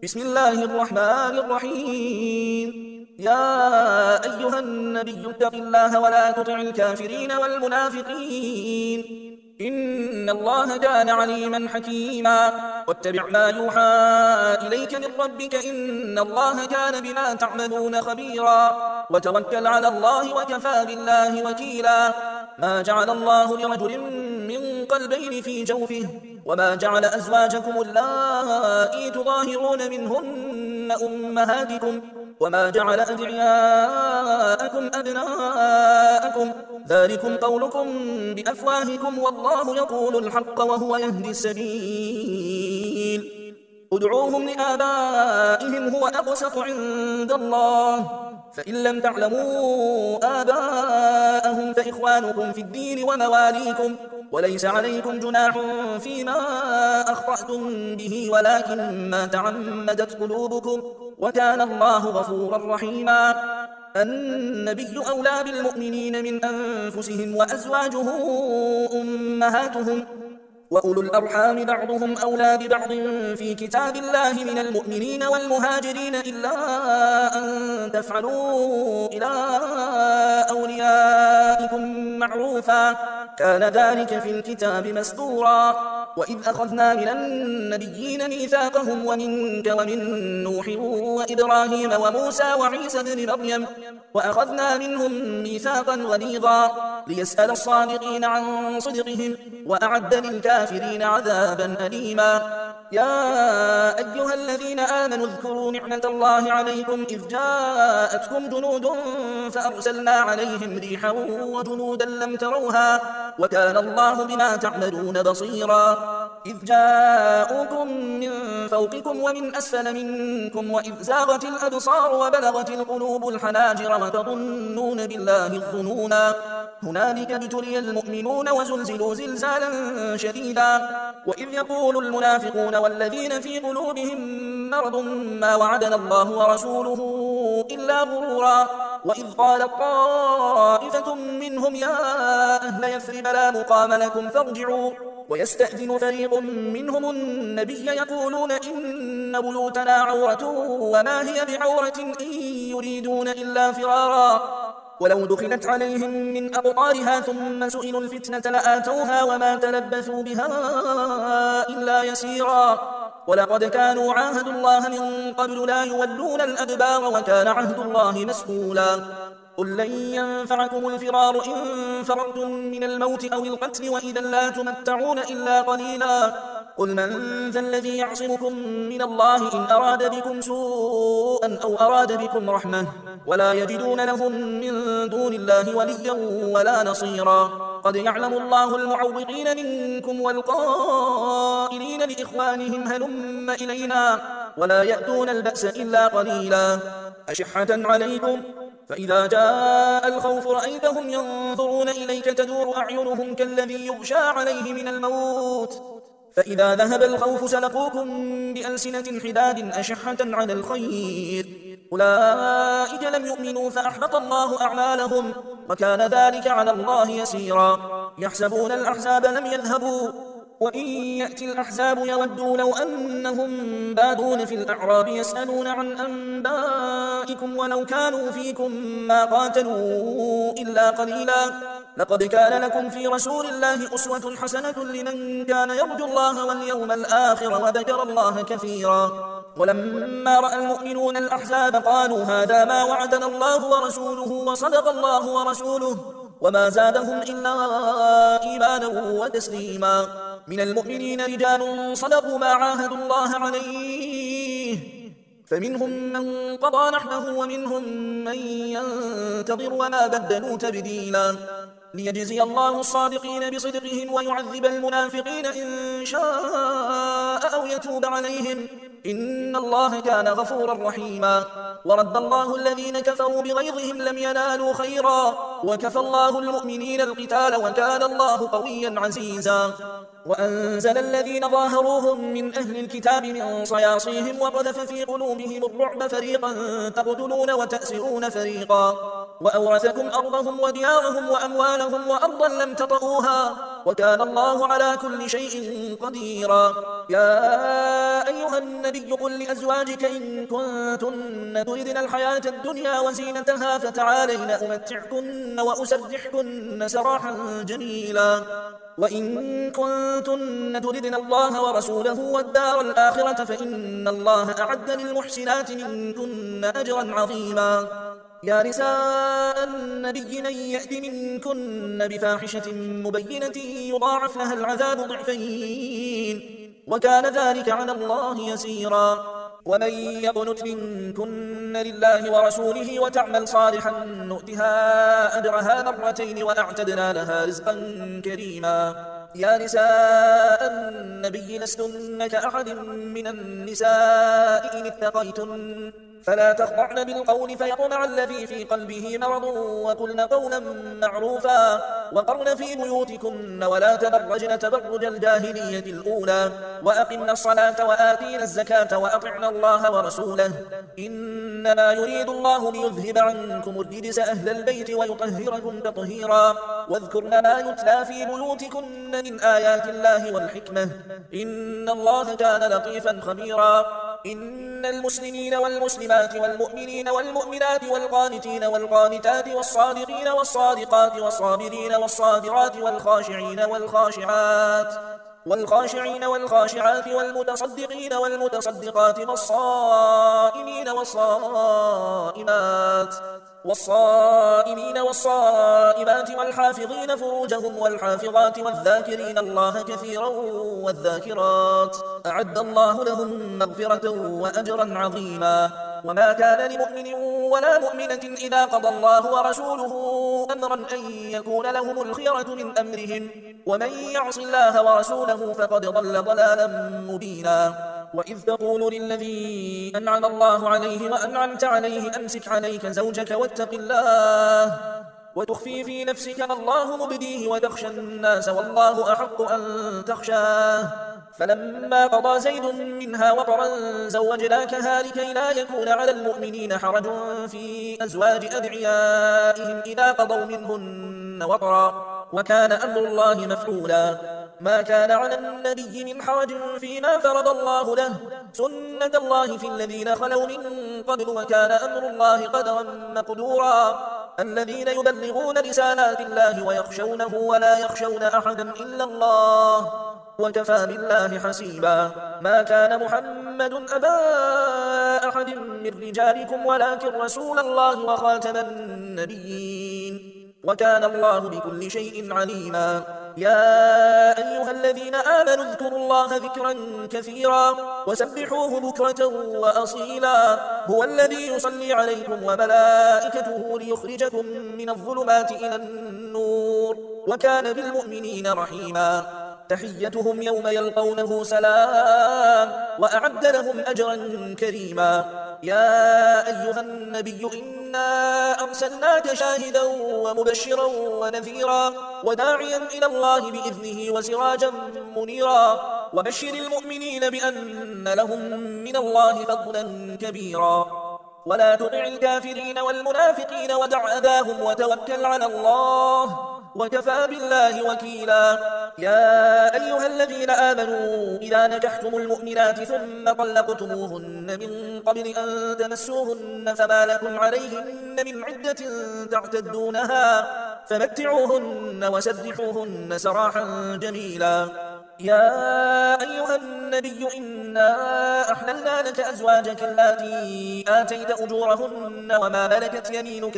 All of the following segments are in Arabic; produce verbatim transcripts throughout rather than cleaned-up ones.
بسم الله الرحمن الرحيم. يا أيها النبي اتق الله ولا تطع الكافرين والمنافقين، إن الله كان عليما حكيما. واتبع ما يوحى إليك من ربك، إن الله كان بما تعملون خبيرا. وتوكل على الله وكفى بالله وكيلا. ما جعل الله لرجل من قلبين في جوفه، وما جعل أزواجكم اللائي تظاهرون منهن أمهاتكم، وما جعل أدعياءكم أبناءكم، ذلكم قولكم بأفواهكم والله يقول الحق وهو يهدي السبيل. ادعوهم لآبائهم هو أقسط عند الله، فإن لم تعلموا آباءهم فإخوانكم في الدين ومواليكم، وليس عليكم جناح فيما أخطأتم به ولكن ما تعمدت قلوبكم، وكان الله غفورا رحيما. النبي أولى بالمؤمنين من أنفسهم وأزواجه أمهاتهم، وأولو الأرحام بعضهم أولى ببعض في كتاب الله من المؤمنين والمهاجرين إلا أن تفعلوا إلى أوليائكم معروفا، كان ذلك في الكتاب مسطورا. وإذ أخذنا من النبيين ميثاقهم ومنك ومن نوح وإبراهيم وموسى وعيسى بن مريم، وأخذنا منهم ميثاقا غليظا ليسأل الصادقين عن صدقهم، وأعد للكافرين عذابا أليما. يا أيها الذين آمنوا اذكروا نعمة الله عليكم إذ جاءتكم جنود فأرسلنا عليهم ريحا وجنودا لم تروها، وكان الله بما تعملون بصيرا. إذ جاءوكم من فوقكم ومن أسفل منكم وإذ زاغت الأبصار وبلغت القلوب الحناجر وتظنون بالله الظنونا، هنالك ابتلي المؤمنون وزلزلوا زلزالا شديدا. وإذ يقول المنافقون والذين في قلوبهم مرض ما وعدنا الله ورسوله إلا غرورا. وإذ قالت طائفة منهم يا أهل يثرب لا مقام لكم فارجعوا، ويستأذن فريق منهم النبي يقولون إن بيوتنا عورة وما هي بعورة إن يريدون إلا فرارا، ولو دخلت عليهم من أقطارها ثم سئلوا الفتنة لآتوها وما تلبثوا بها إلا يسيرا. ولقد كانوا عاهدوا الله من قبل لا يولون الأدبار وكان عهد الله مسئولا. قل لن ينفعكم الفرار إن فررتم من الموت أو القتل وإذا لا تمتعون إلا قليلا. قل من ذا الذي يعصمكم من الله إن أراد بكم سوءا أو أراد بكم رحمة، ولا يجدون لهم من دون الله وليا ولا نصيرا. قد يعلم الله المعوقين منكم والقائلين لإخوانهم هلم إلينا، ولا يأتون البأس إلا قليلا. أشحة عليكم، فإذا جاء الخوف رأيتهم ينظرون إليك تدور أعينهم كالذي يغشى عليه من الموت، فإذا ذهب الخوف سلقوكم بألسنة حداد أشحة على الخير، أولئك لم يؤمنوا فأحبط الله أعمالهم، وكان ذلك على الله يسيرا. يحسبون الأحزاب لم يذهبوا، وإن يأتي الأحزاب يودوا لو أنهم بادون في الأعراب يسألون عن أنبائكم ولو كانوا فيكم ما قاتلوا إلا قليلا. لقد كان لكم في رسول الله أسوة حسنة لمن كان يرجو الله واليوم الآخر وذكر الله كثيرا. ولما رأى المؤمنون الأحزاب قالوا هذا ما وعدنا الله ورسوله وصدق الله ورسوله، وما زادهم إلا إيمانا وتسليما. من المؤمنين رجال صدقوا ما عاهدوا الله عليه، فمنهم من قضى نحبه ومنهم من ينتظر وما بدلوا تبديلا. ليجزي الله الصادقين بصدقهم ويعذب المنافقين إن شاء أو يتوب عليهم، إن الله كان غفورا رحيما. ورد الله الذين كفروا بغيظهم لم ينالوا خيرا، وكفى الله المؤمنين القتال وكان الله قويا عزيزا. وأنزل الذين ظاهروهم من أهل الكتاب من صياصيهم وقذف في قلوبهم الرعب فريقا تقتلون وتأسرون فريقا، وأورثكم أرضهم وديارهم وأموالهم وأرضا لم تطئوها وكان الله على كل شيء قديرا. يا أيها النبي قل لأزواجك إن كنتن تردن الحياة الدنيا وزينتها فتعالين أمتعكن وأسرحكن سراحا جميلا. وإن كنتن تردن الله ورسوله والدار الآخرة فإن الله أعد للمحسنات منكن أجرا عظيما. يا نساء النبي من يأت منكن بفاحشة مبينة يضاعف لها العذاب ضعفين وكان ذلك على الله يسيرا. ومن يقنت منكن لله ورسوله وتعمل صالحا نؤتها أجرها مرتين وأعتدنا لها رزقا كريما. يا نساء النبي لستن كأحد من النساء إن اتقيتن فلا تخضعن بالقول فيطمع الذي في قلبه مرض وقلن قولا معروفا وقرن في بيوتكن ولا تبرجن تبرج الجاهلية الأولى وأقمن الصلاة وآتين الزكاة وأطعن الله ورسوله إنما يريد الله ليذهب عنكم الرجس أهل البيت ويطهركم تطهيرا. واذكرن ما يتلى في بيوتكن من آيات الله والحكمة إن الله كان لطيفا خبيرا. إن المسلمين والمسلمات والمؤمنين والمؤمنات والقانتين والقانتات والصادقين والصادقات والصابرين والصابرات والخاشعين والخاشعات والخاشعين والخاشعات والمتصدقين والمتصدقات والصائمين والصائمات والصائمين والصائمات والحافظين فروجهم والحافظات والذاكرين الله كثيرا والذاكرات أعد الله لهم مغفرة وأجرا عظيما. وما كان لمؤمن ولا مؤمنة إذا قضى الله ورسوله أمرا أن يكون لهم الخيرة من أمرهم ومن يعص الله ورسوله فقد ضل ضلالا مبينا. وإذ تقول للذي أنعم الله عليه وأنعمت عليه أمسك عليك زوجك واتق الله وتخفي في نفسك ما الله مبديه وتخشى الناس والله أحق أن تخشاه فلما قضى زيد منها وطرا زوجناكها لكي لا يكون على المؤمنين حرج في أزواج أدعيائهم إذا قضوا منهن وطرا وكان أمر الله مفعولا. ما كان على النبي من حرج فيما فرض الله له سنة الله في الذين خلوا من قبل وكان أمر الله قدرا مقدورا. الذين يبلغون رسالات الله ويخشونه ولا يخشون أحدا إلا الله وكفى بالله حسيبا. ما كان محمد أبا أحد من رجالكم ولكن رسول الله وخاتم النبيين وكان الله بكل شيء عليما. يا أيها الذين آمنوا اذكروا الله ذكرا كثيرا وسبحوه بكرة وأصيلا. هو الذي يصلي عليكم وملائكته ليخرجكم من الظلمات إلى النور وكان بالمؤمنين رحيما. تحيتهم يوم يلقونه سلام وأعد لهم أجرا كريما. يا أيها النبي إنا أرسلناك شاهدا ومبشرا ونذيرا وداعيا إلى الله بإذنه وسراجا منيرا وبشر المؤمنين بأن لهم من الله فضلا كبيرا. ولا تطع الكافرين والمنافقين ودع أذاهم وتوكل على الله وكفى بالله وكيلا. يا أيها الذين آمنوا إذا نكحتم المؤمنات ثم طلقتموهن من قبل أن تمسوهن فما لكم عليهن من عدة تعتدونها فمتعوهن وسرحوهن سراحا جميلا. يا أيها النبي إنا أحللنا لك أزواجك التي آتيت أجورهن وما ملكت يمينك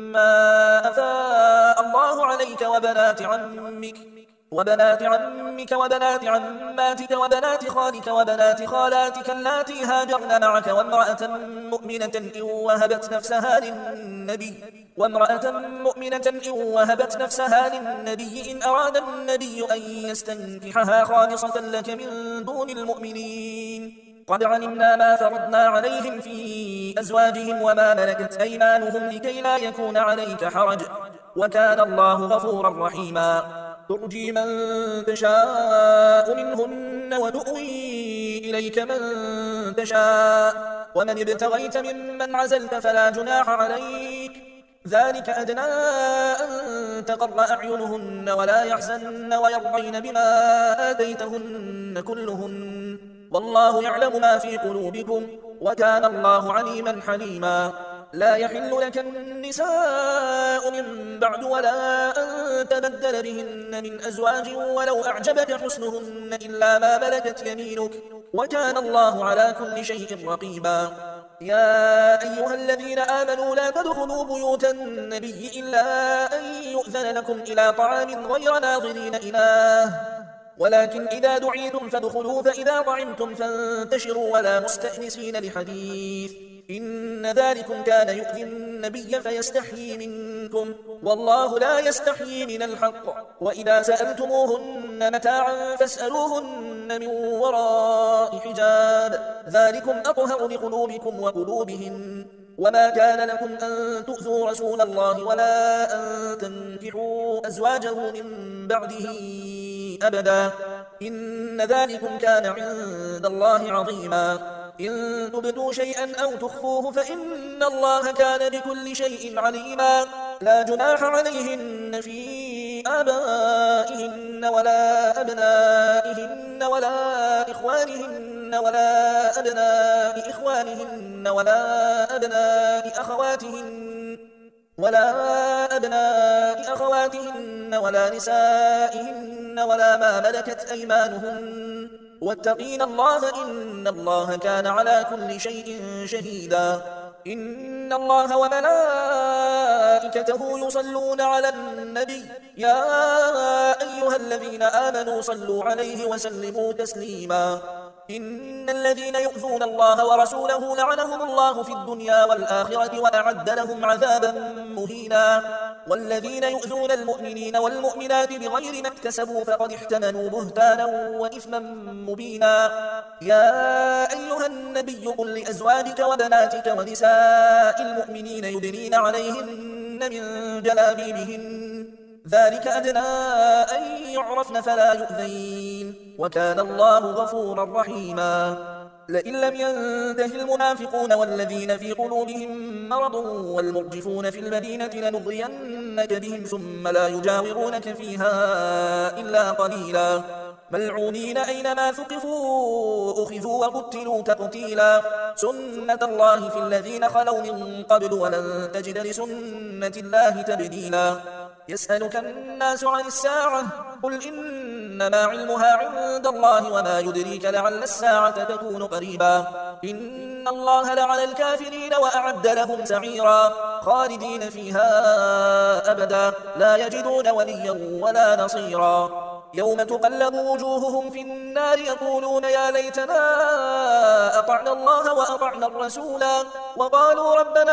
مما أفاء الله عليك وبنات عمك وبنات عمك وبنات عماتك وبنات خالك وبنات خالاتك اللاتي هاجرن معك وامرأة مؤمنة إن وهبت نفسها للنبي وامرأة مؤمنة إن وهبت نفسها للنبي إن أراد النبي أن يستنكحها خالصة لك من دون المؤمنين. قد علمنا ما فرضنا عليهم في أزواجهم وما ملكت أيمانهم لكي لا يكون عليك حرج وكان الله غفورا رحيما. ترجي من تشاء منهن وتؤوي إليك من تشاء ومن ابتغيت ممن عزلت فلا جناح عليك ذلك أدنى أن تقر أعينهن ولا يحزن ويرضين بما آتيتهن كلهن والله يعلم ما في قلوبكم وكان الله عليما حليما. لا يحل لك النساء من بعد ولا أن تبدل بهن من أزواج ولو أعجبك حسنهن إلا ما ملكت يمينك وكان الله على كل شيء رقيبا. يا أيها الذين آمنوا لا تدخلوا بيوت النبي إلا أن يؤذن لكم إلى طعام غير ناظرين إناه ولكن إذا دعيتم فادخلوا فإذا طعمتم فانتشروا ولا مستأنسين لحديث إن ذلكم كان يؤذي النبي فيستحيي منكم والله لا يستحيي من الحق. وإذا سألتموهن متاعا فاسألوهن من وراء حجاب ذلكم أطهر لقلوبكم وقلوبهن. وما كان لكم أن تؤذوا رسول الله ولا أن تنكحوا أزواجه من بعده أبدا إن ذلكم كان عند الله عظيما. إن تبدوا شيئا أو تخفوه فإن الله كان بكل شيء عليما. لا جناح عليهن في آبائهن ولا أبنائهن ولا إخوانهن ولا أبناء إخوانهن ولا أبناء أخواتهن ولا أبناء أخواتهن ولا نسائهن ولا ما ملكت أيمانهن واتقين الله إن الله كان على كل شيء شهيدا. إن الله وملائكته يصلون على النبي يا أيها الذين آمنوا صلوا عليه وسلموا تسليما. إن الذين يؤذون الله ورسوله لعنهم الله في الدنيا والآخرة وأعد لهم عذابا مهينا. والذين يؤذون المؤمنين والمؤمنات بغير ما اكتسبوا فقد احتملوا بهتانا وإثما مبينا. يا أيها النبي قل لأزواجك وبناتك ونساء المؤمنين يدنين عليهن من جلابيبهن ذلك أدنى أن يعرفن فلا يؤذين وكان الله غفورا رحيما. لئن لم ينته المنافقون والذين في قلوبهم مرض والمرجفون في المدينة لنغرينك بهم ثم لا يجاورونك فيها إلا قليلا ملعونين أينما ثقفوا أخذوا وقتلوا تقتيلا. سنة الله في الذين خلوا من قبل ولن تجد لسنة الله تبديلا. يسألك الناس عن الساعة قل إنما علمها عند الله وما يدريك لعل الساعة تكون قريبا. إن الله لعن الكافرين وأعد لهم سعيرا خالدين فيها أبدا لا يجدون وليا ولا نصيرا. يوم تقلب وجوههم في النار يقولون يا ليتنا أطعنا الله وأطعنا الرسولا وقالوا ربنا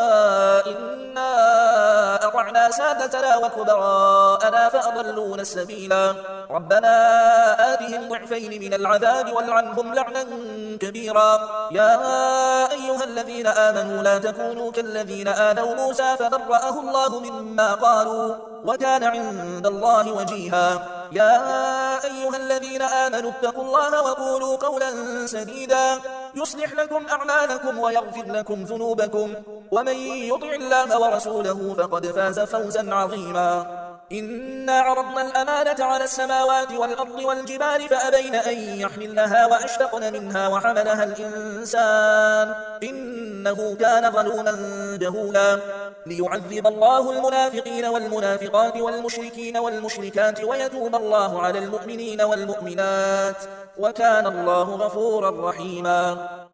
إنا أطعنا سادتنا وكبراءنا فأضلونا السبيلا. ربنا آتهم ضعفين من العذاب والعنهم لعنا كبيرا. يا أيها الذين آمنوا لا تكونوا كالذين آذوا موسى فبرأه الله مما قالوا وكان عند الله وجيها. يا أيها الذين آمنوا اتقوا الله وقولوا قولا سديدا يصلح لكم أعمالكم ويغفر لكم ذنوبكم ومن يطع الله ورسوله فقد فاز فوزا عظيما. إنا عرضنا الأمانة على السماوات والأرض والجبال فأبين أن يحملنها وأشفقن منها وحملها الإنسان إنه كان ظلوما جهولا. ليعذب الله المنافقين والمنافقات والمشركين والمشركات ويتوب الله على المؤمنين والمؤمنات وكان الله غفورا رحيما.